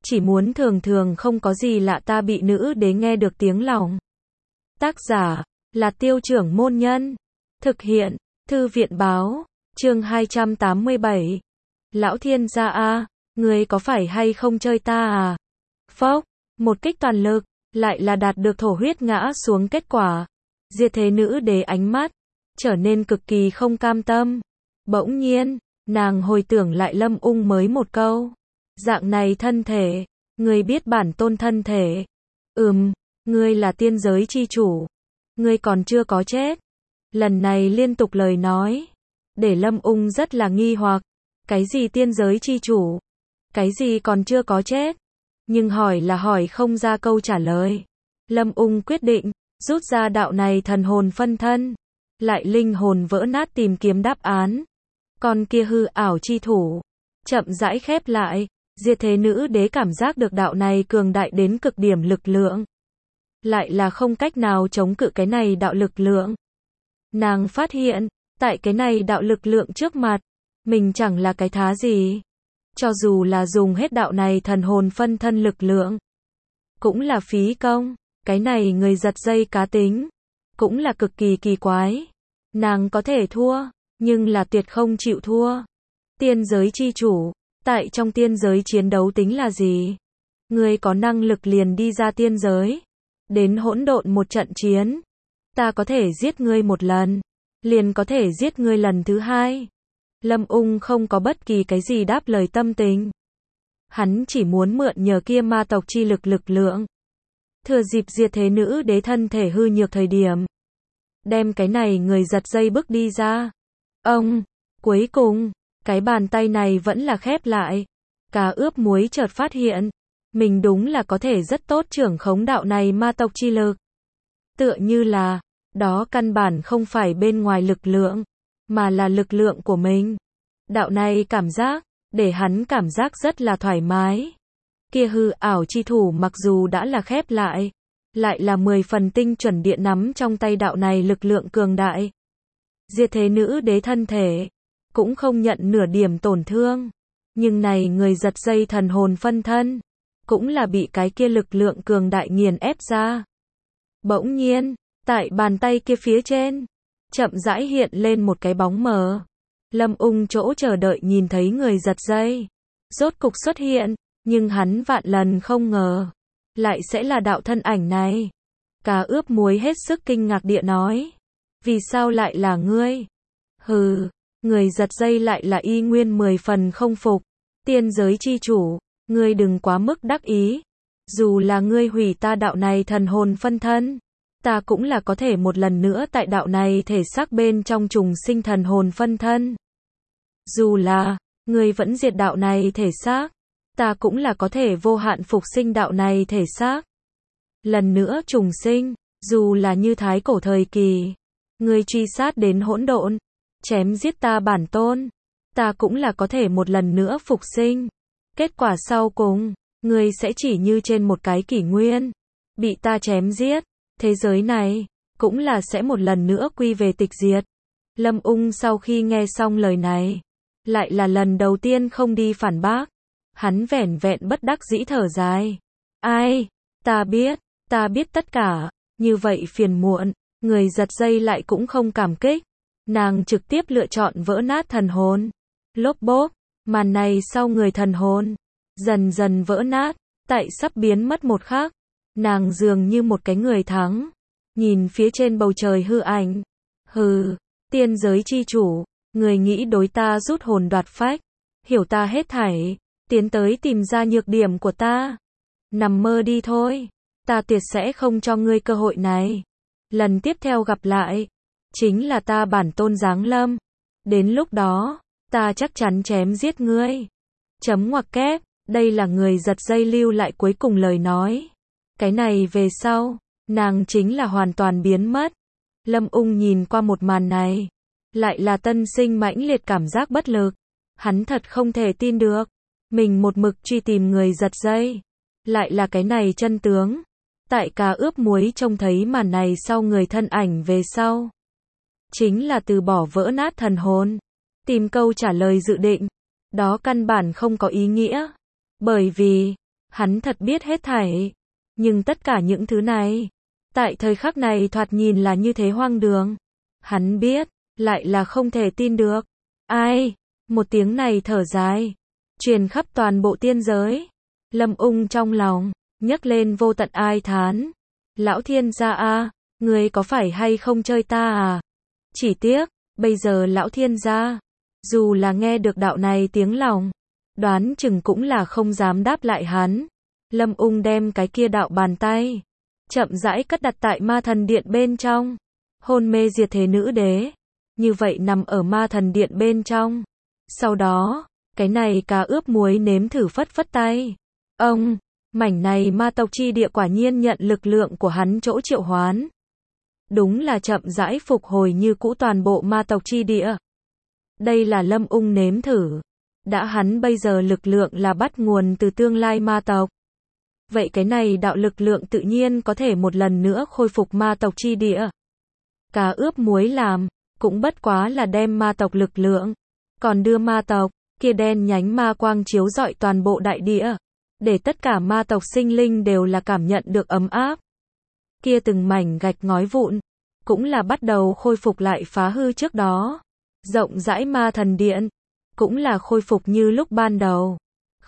chỉ muốn thường thường không có gì lạ ta bị nữ đế nghe được tiếng lòng. Tác giả là Tiêu Trưởng Môn Nhân. Thực hiện Thư viện Báo. Chương 287. Lão thiên gia a, ngươi có phải hay không chơi ta à? Phốc, một kích toàn lực, lại là đạt được thổ huyết ngã xuống kết quả. Diệt thế nữ đế ánh mắt trở nên cực kỳ không cam tâm. Bỗng nhiên, nàng hồi tưởng lại Lâm Ung mới một câu. Dạng này thân thể, ngươi biết bản tôn thân thể. Ngươi là tiên giới chi chủ. Ngươi còn chưa có chết. Lần này liên tục lời nói, để Lâm Ung rất là nghi hoặc. Cái gì tiên giới chi chủ? Cái gì còn chưa có chết? Nhưng hỏi là hỏi không ra câu trả lời. Lâm Ung quyết định, rút ra đạo này thần hồn phân thân. Lại linh hồn vỡ nát tìm kiếm đáp án. Còn kia hư ảo chi thủ, chậm rãi khép lại. Diệt thế nữ đế cảm giác được đạo này cường đại đến cực điểm lực lượng. Lại là không cách nào chống cự cái này đạo lực lượng. Nàng phát hiện, tại cái này đạo lực lượng trước mặt, mình chẳng là cái thá gì. Cho dù là dùng hết đạo này thần hồn phân thân lực lượng, cũng là phí công. Cái này người giật dây cá tính, cũng là cực kỳ kỳ quái. Nàng có thể thua, nhưng là tuyệt không chịu thua. Tiên giới chi chủ, tại trong tiên giới chiến đấu tính là gì? Ngươi có năng lực liền đi ra tiên giới, đến hỗn độn một trận chiến. Ta có thể giết ngươi một lần, liền có thể giết ngươi lần thứ hai. Lâm Ung không có bất kỳ cái gì đáp lời tâm tình. Hắn chỉ muốn mượn nhờ kia ma tộc chi lực lượng. Thừa dịp diệt thế nữ đế thân thể hư nhược thời điểm, đem cái này người giật dây bước đi ra. Cuối cùng, cái bàn tay này vẫn là khép lại. Cá ướp muối chợt phát hiện, mình đúng là có thể rất tốt trưởng khống đạo này ma tộc chi lực. Tựa như là, đó căn bản không phải bên ngoài lực lượng, mà là lực lượng của mình. Đạo này cảm giác, để hắn cảm giác rất là thoải mái. Kia hư ảo chi thủ mặc dù đã là khép lại, lại là 10 phần tinh chuẩn địa nắm trong tay đạo này lực lượng cường đại. Diệt thế nữ đế thân thể, cũng không nhận nửa điểm tổn thương. Nhưng này người giật dây thần hồn phân thân, cũng là bị cái kia lực lượng cường đại nghiền ép ra. Bỗng nhiên, tại bàn tay kia phía trên, chậm rãi hiện lên một cái bóng mờ. Lâm Ung chỗ chờ đợi nhìn thấy người giật dây, rốt cục xuất hiện, nhưng hắn vạn lần không ngờ, lại sẽ là đạo thân ảnh này. Cá ướp muối hết sức kinh ngạc địa nói, vì sao lại là ngươi? Người giật dây lại là y nguyên 10 phần không phục. Tiên giới chi chủ, ngươi đừng quá mức đắc ý. Dù là ngươi hủy ta đạo này thần hồn phân thân, ta cũng là có thể một lần nữa tại đạo này thể xác bên trong trùng sinh thần hồn phân thân. Dù là, ngươi vẫn diệt đạo này thể xác, ta cũng là có thể vô hạn phục sinh đạo này thể xác. Lần nữa trùng sinh, dù là như thái cổ thời kỳ, ngươi truy sát đến hỗn độn, chém giết ta bản tôn, ta cũng là có thể một lần nữa phục sinh. Kết quả sau cùng, ngươi sẽ chỉ như trên một cái kỷ nguyên, bị ta chém giết. Thế giới này, cũng là sẽ một lần nữa quy về tịch diệt. Lâm Ung sau khi nghe xong lời này, lại là lần đầu tiên không đi phản bác. Hắn vẻn vẹn bất đắc dĩ thở dài. Ai, ta biết tất cả, như vậy phiền muộn. Người giật dây lại cũng không cảm kích. Nàng trực tiếp lựa chọn vỡ nát thần hồn. Lốp bốp, màn này sau người thần hồn dần dần vỡ nát, tại sắp biến mất một khắc, nàng dường như một cái người thắng, nhìn phía trên bầu trời hư ảnh. Tiên giới chi chủ, người nghĩ đối ta rút hồn đoạt phách, hiểu ta hết thảy, tiến tới tìm ra nhược điểm của ta. Nằm mơ đi thôi, ta tuyệt sẽ không cho ngươi cơ hội này. Lần tiếp theo gặp lại, chính là ta bản tôn giáng lâm. Đến lúc đó, ta chắc chắn chém giết ngươi. Chấm ngoặc kép, đây là người giật dây lưu lại cuối cùng lời nói. Cái này về sau, nàng chính là hoàn toàn biến mất. Lâm Ung nhìn qua một màn này, lại là tân sinh mãnh liệt cảm giác bất lực. Hắn thật không thể tin được, mình một mực truy tìm người giật dây, lại là cái này chân tướng. Tại cá ướp muối trông thấy màn này sau người thân ảnh về sau, chính là từ bỏ vỡ nát thần hồn, tìm câu trả lời dự định. Đó căn bản không có ý nghĩa, bởi vì Hắn thật biết hết thảy. Nhưng tất cả những thứ này, tại thời khắc này thoạt nhìn là như thế hoang đường. Hắn biết, lại là không thể tin được. Ai? Một tiếng này thở dài, truyền khắp toàn bộ tiên giới. Lâm Ung trong lòng, nhấc lên vô tận ai thán. Lão thiên gia a, ngươi có phải hay không chơi ta à? Chỉ tiếc, bây giờ lão thiên gia, dù là nghe được đạo này tiếng lòng, đoán chừng cũng là không dám đáp lại hắn. Lâm Ung đem cái kia đạo bàn tay, chậm rãi cất đặt tại ma thần điện bên trong. Hôn mê diệt thế nữ đế, như vậy nằm ở ma thần điện bên trong. Sau đó, cái này cá ướp muối nếm thử phất phất tay. Ông, mảnh này ma tộc chi địa quả nhiên nhận lực lượng của hắn chỗ triệu hoán. Đúng là chậm rãi phục hồi như cũ toàn bộ ma tộc chi địa. Đây là Lâm Ung nếm thử. Đã hắn bây giờ lực lượng là bắt nguồn từ tương lai ma tộc. Vậy cái này đạo lực lượng tự nhiên có thể một lần nữa khôi phục ma tộc chi địa. Cá ướp muối làm, cũng bất quá là đem ma tộc lực lượng, còn đưa ma tộc, kia đen nhánh ma quang chiếu rọi toàn bộ đại địa, để tất cả ma tộc sinh linh đều là cảm nhận được ấm áp. Kia từng mảnh gạch ngói vụn, cũng là bắt đầu khôi phục lại phá hư trước đó. Rộng rãi ma thần điện, cũng là khôi phục như lúc ban đầu.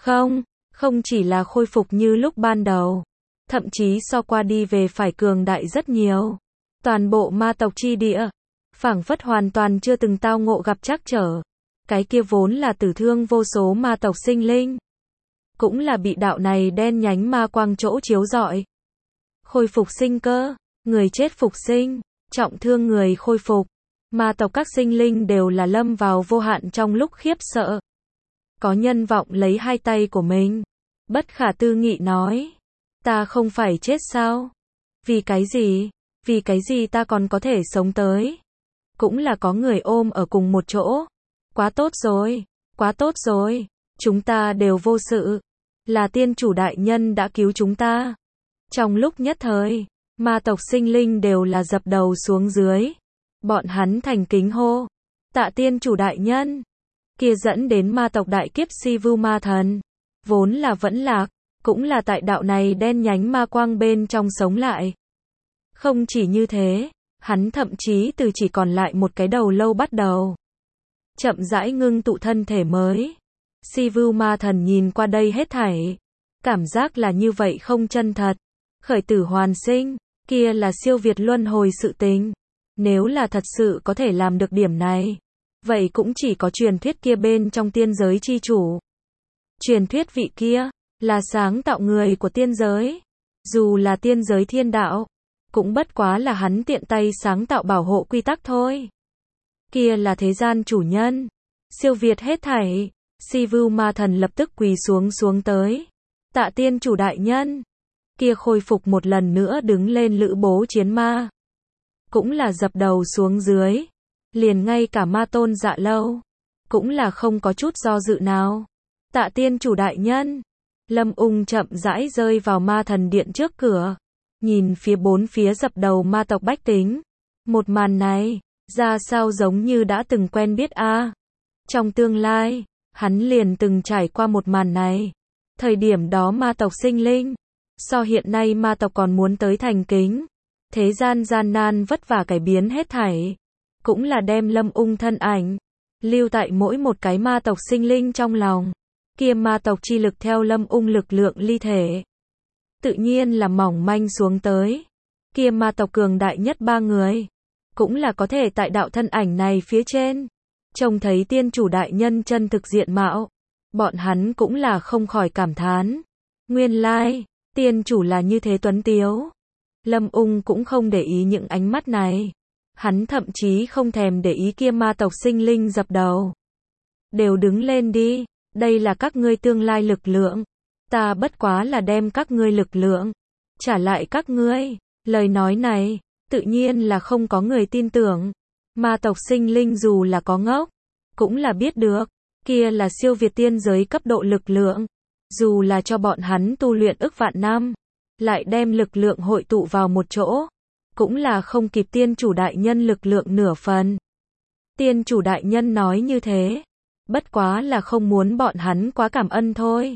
Không chỉ là khôi phục như lúc ban đầu, thậm chí so qua đi về phải cường đại rất nhiều. Toàn bộ ma tộc chi địa, phảng phất hoàn toàn chưa từng tao ngộ gặp trắc trở. Cái kia vốn là tử thương vô số ma tộc sinh linh, cũng là bị đạo này đen nhánh ma quang chỗ chiếu rọi. Khôi phục sinh cơ, người chết phục sinh, trọng thương người khôi phục. Ma tộc các sinh linh đều là lâm vào vô hạn trong lúc khiếp sợ. Có nhân vọng lấy hai tay của mình, bất khả tư nghị nói, ta không phải chết sao? Vì cái gì? Vì cái gì ta còn có thể sống tới? Cũng là có người ôm ở cùng một chỗ. Quá tốt rồi, quá tốt rồi, chúng ta đều vô sự. Là tiên chủ đại nhân đã cứu chúng ta. Trong lúc nhất thời, ma tộc sinh linh đều là dập đầu xuống dưới. Bọn hắn thành kính hô, tạ tiên chủ đại nhân. Kia dẫn đến ma tộc đại kiếp si vưu ma thần, vốn là vẫn lạc, cũng là tại đạo này đen nhánh ma quang bên trong sống lại. Không chỉ như thế, hắn thậm chí từ chỉ còn lại một cái đầu lâu bắt đầu, chậm rãi ngưng tụ thân thể mới. Si vưu ma thần nhìn qua đây hết thảy, cảm giác là như vậy không chân thật. Khởi tử hoàn sinh, kia là siêu việt luân hồi sự tình. Nếu là thật sự có thể làm được điểm này, vậy cũng chỉ có truyền thuyết kia bên trong tiên giới chi chủ. Truyền thuyết vị kia, là sáng tạo người của tiên giới. Dù là tiên giới thiên đạo, cũng bất quá là hắn tiện tay sáng tạo bảo hộ quy tắc thôi. Kia là thế gian chủ nhân, siêu việt hết thảy. Si vưu ma thần lập tức quỳ xuống tới. Tạ tiên chủ đại nhân. Kia khôi phục một lần nữa đứng lên lữ bố chiến ma, cũng là dập đầu xuống dưới. Liền ngay cả ma tôn Dạ Lâu, cũng là không có chút do dự nào. Tạ tiên chủ đại nhân. Lâm Ung chậm rãi rơi vào ma thần điện trước cửa, nhìn phía bốn phía dập đầu ma tộc bách tính. Một màn này, ra sao giống như đã từng quen biết a. Trong tương lai, hắn liền từng trải qua một màn này. Thời điểm đó ma tộc sinh linh, so hiện nay ma tộc còn muốn tới thành kính. Thế gian gian nan vất vả cải biến hết thảy, cũng là đem Lâm Ung thân ảnh lưu tại mỗi một cái ma tộc sinh linh trong lòng. Kia ma tộc chi lực theo Lâm Ung lực lượng ly thể, tự nhiên là mỏng manh xuống tới. Kia ma tộc cường đại nhất ba người, cũng là có thể tại đạo thân ảnh này phía trên trông thấy tiên chủ đại nhân chân thực diện mạo. Bọn hắn cũng là không khỏi cảm thán, nguyên lai, tiên chủ là như thế tuấn tiếu. Lâm Ung cũng không để ý những ánh mắt này. Hắn thậm chí không thèm để ý kia ma tộc sinh linh dập đầu. Đều đứng lên đi, đây là các ngươi tương lai lực lượng. Ta bất quá là đem các ngươi lực lượng trả lại các ngươi. Lời nói này, tự nhiên là không có người tin tưởng. Ma tộc sinh linh dù là có ngốc, cũng là biết được, kia là siêu việt tiên giới cấp độ lực lượng. Dù là cho bọn hắn tu luyện ức vạn năm, lại đem lực lượng hội tụ vào một chỗ, cũng là không kịp tiên chủ đại nhân lực lượng nửa phần. Tiên chủ đại nhân nói như thế, bất quá là không muốn bọn hắn quá cảm ơn thôi.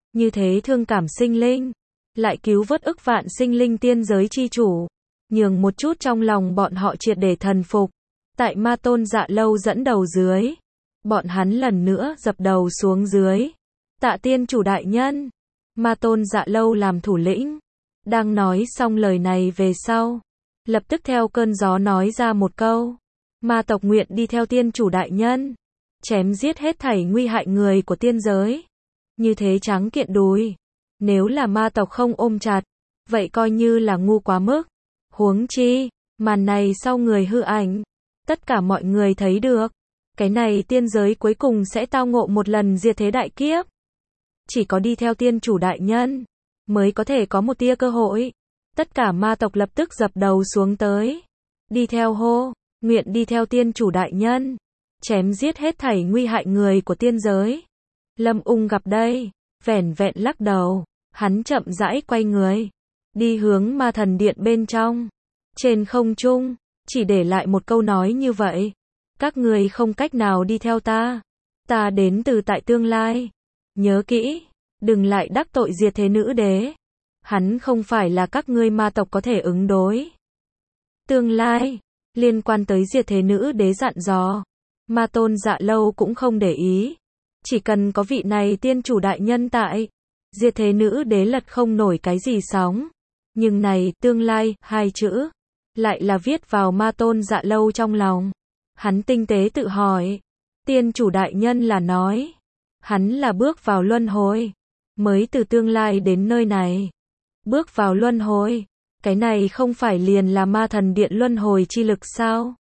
Như thế thương cảm sinh linh, lại cứu vớt ức vạn sinh linh tiên giới chi chủ, nhường một chút trong lòng bọn họ triệt để thần phục. Tại Ma Tôn Dạ Lâu dẫn đầu dưới, bọn hắn lần nữa dập đầu xuống dưới. Tạ tiên chủ đại nhân. Ma Tôn Dạ Lâu làm thủ lĩnh, đang nói xong lời này về sau, lập tức theo cơn gió nói ra một câu: ma tộc nguyện đi theo tiên chủ đại nhân, chém giết hết thảy nguy hại người của tiên giới. Như thế trắng kiện đùi, nếu là ma tộc không ôm chặt, vậy coi như là ngu quá mức. Huống chi, màn này sau người hư ảnh, tất cả mọi người thấy được, cái này tiên giới cuối cùng sẽ tao ngộ một lần diệt thế đại kiếp. Chỉ có đi theo tiên chủ đại nhân, mới có thể có một tia cơ hội. Tất cả ma tộc lập tức dập đầu xuống tới. Đi theo hô, nguyện đi theo tiên chủ đại nhân, chém giết hết thảy nguy hại người của tiên giới. Lâm Ung gặp đây, vẻn vẹn lắc đầu, hắn chậm rãi quay người, đi hướng ma thần điện bên trong. Trên không trung, chỉ để lại một câu nói như vậy: các người không cách nào đi theo ta. Ta đến từ tại tương lai. Nhớ kỹ, đừng lại đắc tội diệt thế nữ đế. Hắn không phải là các ngươi ma tộc có thể ứng đối. Tương lai, liên quan tới diệt thế nữ đế dặn dò, Ma Tôn Dạ Lâu cũng không để ý. Chỉ cần có vị này tiên chủ đại nhân tại, diệt thế nữ đế lật không nổi cái gì sóng. Nhưng này, tương lai, hai chữ, lại là viết vào Ma Tôn Dạ Lâu trong lòng. Hắn tinh tế tự hỏi, tiên chủ đại nhân là nói, hắn là bước vào luân hồi, mới từ tương lai đến nơi này. Bước vào luân hồi, cái này không phải liền là ma thần điện luân hồi chi lực sao?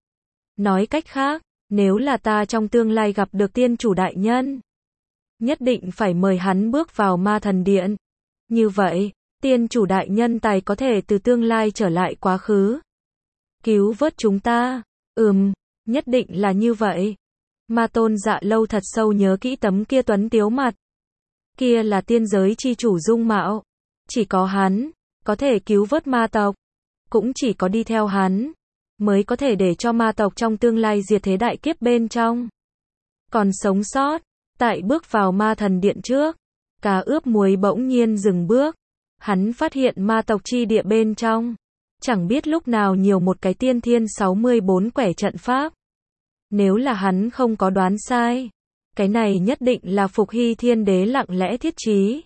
Nói cách khác, nếu là ta trong tương lai gặp được tiên chủ đại nhân, nhất định phải mời hắn bước vào ma thần điện. Như vậy, tiên chủ đại nhân tài có thể từ tương lai trở lại quá khứ, cứu vớt chúng ta. Nhất định là như vậy. Ma Tôn Dạ Lâu thật sâu nhớ kỹ tấm kia tuấn tiếu mặt. Kia là tiên giới chi chủ dung mạo. Chỉ có hắn, có thể cứu vớt ma tộc. Cũng chỉ có đi theo hắn, mới có thể để cho ma tộc trong tương lai diệt thế đại kiếp bên trong còn sống sót. Tại bước vào ma thần điện trước, Cá Ướp Muối bỗng nhiên dừng bước. Hắn phát hiện ma tộc chi địa bên trong, chẳng biết lúc nào nhiều một cái tiên thiên 64 quẻ trận pháp. Nếu là hắn không có đoán sai, cái này nhất định là Phục Hy Thiên Đế lặng lẽ thiết trí.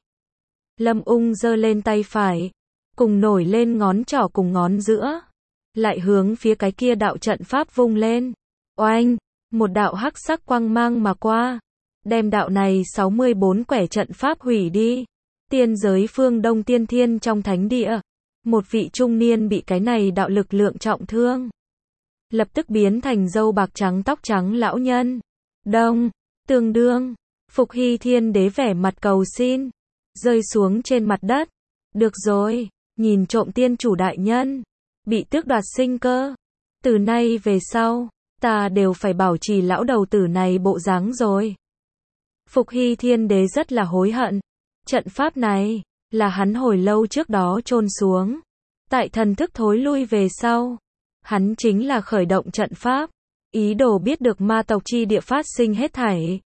Lâm Ung giơ lên tay phải, cùng nổi lên ngón trỏ cùng ngón giữa, lại hướng phía cái kia đạo trận pháp vung lên. Oanh, một đạo hắc sắc quang mang mà qua, đem đạo này 64 quẻ trận pháp hủy đi. Tiên giới phương Đông Tiên Thiên trong thánh địa, một vị trung niên bị cái này đạo lực lượng trọng thương, lập tức biến thành râu bạc trắng tóc trắng lão nhân. Đông, tương đương, Phục Hy Thiên Đế vẻ mặt cầu xin, rơi xuống trên mặt đất. Được rồi, nhìn trộm tiên chủ đại nhân, bị tước đoạt sinh cơ. Từ nay về sau, ta đều phải bảo trì lão đầu tử này bộ dáng rồi. Phục Hy Thiên Đế rất là hối hận. Trận pháp này, là hắn hồi lâu trước đó chôn xuống. Tại thần thức thối lui về sau, hắn chính là khởi động trận pháp, ý đồ biết được ma tộc chi địa phát sinh hết thảy.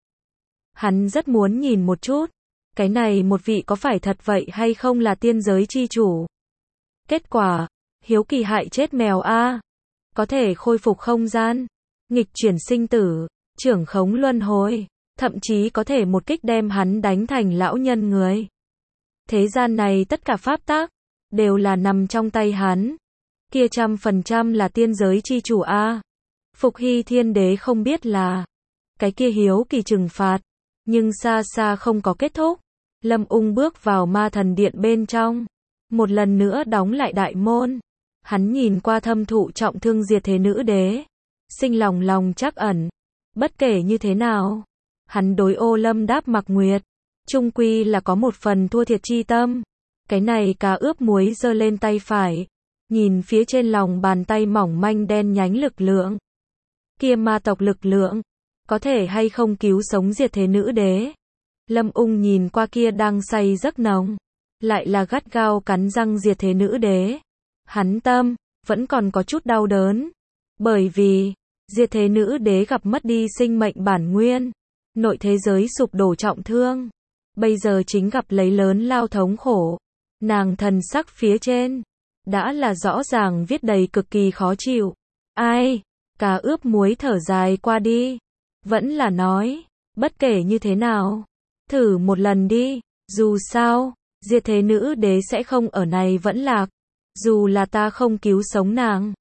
Hắn rất muốn nhìn một chút, cái này một vị có phải thật vậy hay không là tiên giới chi chủ. Kết quả, hiếu kỳ hại chết mèo a. Có thể khôi phục không gian, nghịch chuyển sinh tử, trưởng khống luân hồi, thậm chí có thể một kích đem hắn đánh thành lão nhân người. Thế gian này tất cả pháp tắc, đều là nằm trong tay hắn. Kia 100% là tiên giới chi chủ a. Phục Hy Thiên Đế không biết là, cái kia hiếu kỳ trừng phạt, nhưng xa xa không có kết thúc. Lâm Ung bước vào ma thần điện bên trong, một lần nữa đóng lại đại môn. Hắn nhìn qua thâm thụ trọng thương diệt thế nữ đế, sinh lòng trắc ẩn. Bất kể như thế nào, hắn đối Ô Lâm Đáp Mặc Nguyệt, chung quy là có một phần thua thiệt chi tâm. Cái này Cá Ướp Muối giơ lên tay phải, nhìn phía trên lòng bàn tay mỏng manh đen nhánh lực lượng. Kia ma tộc lực lượng, có thể hay không cứu sống diệt thế nữ đế. Lâm Ung nhìn qua kia đang say giấc nồng, lại là gắt gao cắn răng diệt thế nữ đế. Hắn tâm, vẫn còn có chút đau đớn. Bởi vì, diệt thế nữ đế gặp mất đi sinh mệnh bản nguyên, nội thế giới sụp đổ trọng thương. bây giờ chính gặp lấy lớn lao thống khổ. Nàng thần sắc phía trên, đã là rõ ràng viết đầy cực kỳ khó chịu. Ai, cá ướp muối thở dài qua đi. Vẫn là nói, bất kể như thế nào, thử một lần đi, dù sao, diệt thế nữ đế sẽ không ở này vẫn lạc. Dù là ta không cứu sống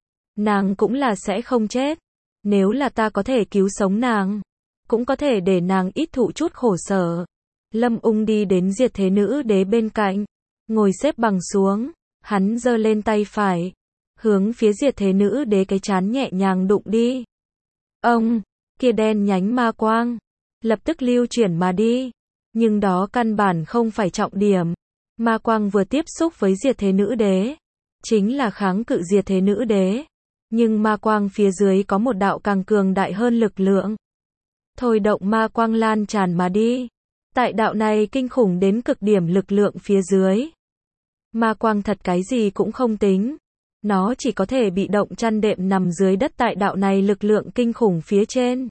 nàng cũng là sẽ không chết. Nếu là ta có thể cứu sống nàng, cũng có thể để nàng ít thụ chút khổ sở. Lâm Ung đi đến diệt thế nữ đế bên cạnh, ngồi xếp bằng xuống, hắn giơ lên tay phải, hướng phía diệt thế nữ đế cái trán nhẹ nhàng đụng đi. Ông, kia đen nhánh ma quang, lập tức lưu chuyển mà đi. Nhưng đó căn bản không phải trọng điểm. Ma quang vừa tiếp xúc với diệt thế nữ đế, chính là kháng cự diệt thế nữ đế. Nhưng ma quang phía dưới có một đạo càng cường đại hơn lực lượng. Thôi động ma quang lan tràn mà đi. Tại đạo này kinh khủng đến cực điểm lực lượng phía dưới. Ma quang thật cái gì cũng không tính. Nó chỉ có thể bị động chăn đệm nằm dưới đất tại đạo này lực lượng kinh khủng phía trên.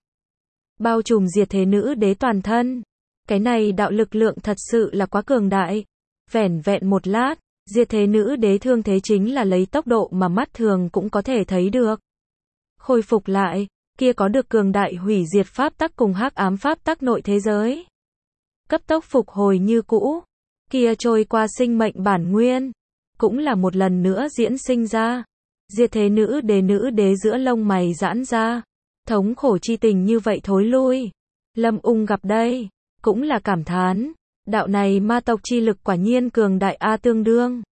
Bao trùm diệt thế nữ đế toàn thân. Cái này đạo lực lượng thật sự là quá cường đại. Vẻn vẹn một lát, diệt thế nữ đế thương thế chính là lấy tốc độ mà mắt thường cũng có thể thấy được. Khôi phục lại, kia có được cường đại hủy diệt pháp tắc cùng hắc ám pháp tắc nội thế giới. Cấp tốc phục hồi như cũ, kia trôi qua sinh mệnh bản nguyên, cũng là một lần nữa diễn sinh ra. Diệt thế nữ đế giữa lông mày giãn ra, thống khổ chi tình như vậy thối lui. Lâm Ung gặp đây, cũng là cảm thán, đạo này ma tộc chi lực quả nhiên cường đại a tương đương.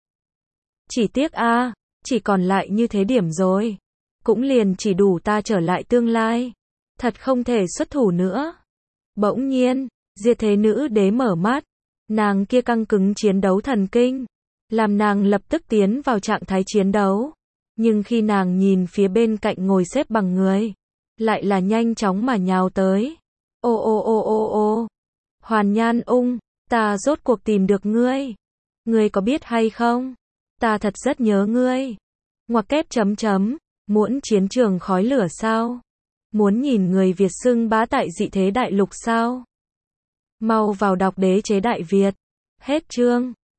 Chỉ tiếc a, chỉ còn lại như thế điểm rồi, cũng liền chỉ đủ ta trở lại tương lai, thật không thể xuất thủ nữa. Bỗng nhiên, diệt thế nữ đế mở mắt, nàng kia căng cứng chiến đấu thần kinh, làm nàng lập tức tiến vào trạng thái chiến đấu. Nhưng khi nàng nhìn phía bên cạnh ngồi xếp bằng người, lại là nhanh chóng mà nhào tới. Ô ô ô ô ô, Hoàn Nhan Ung, ta rốt cuộc tìm được ngươi. Ngươi có biết hay không? Ta thật rất nhớ ngươi. Ngoặc kép chấm chấm, muốn chiến trường khói lửa sao? Muốn nhìn người Việt xưng bá tại dị thế đại lục sao? Mau vào đọc Đế chế Đại Việt. Hết chương.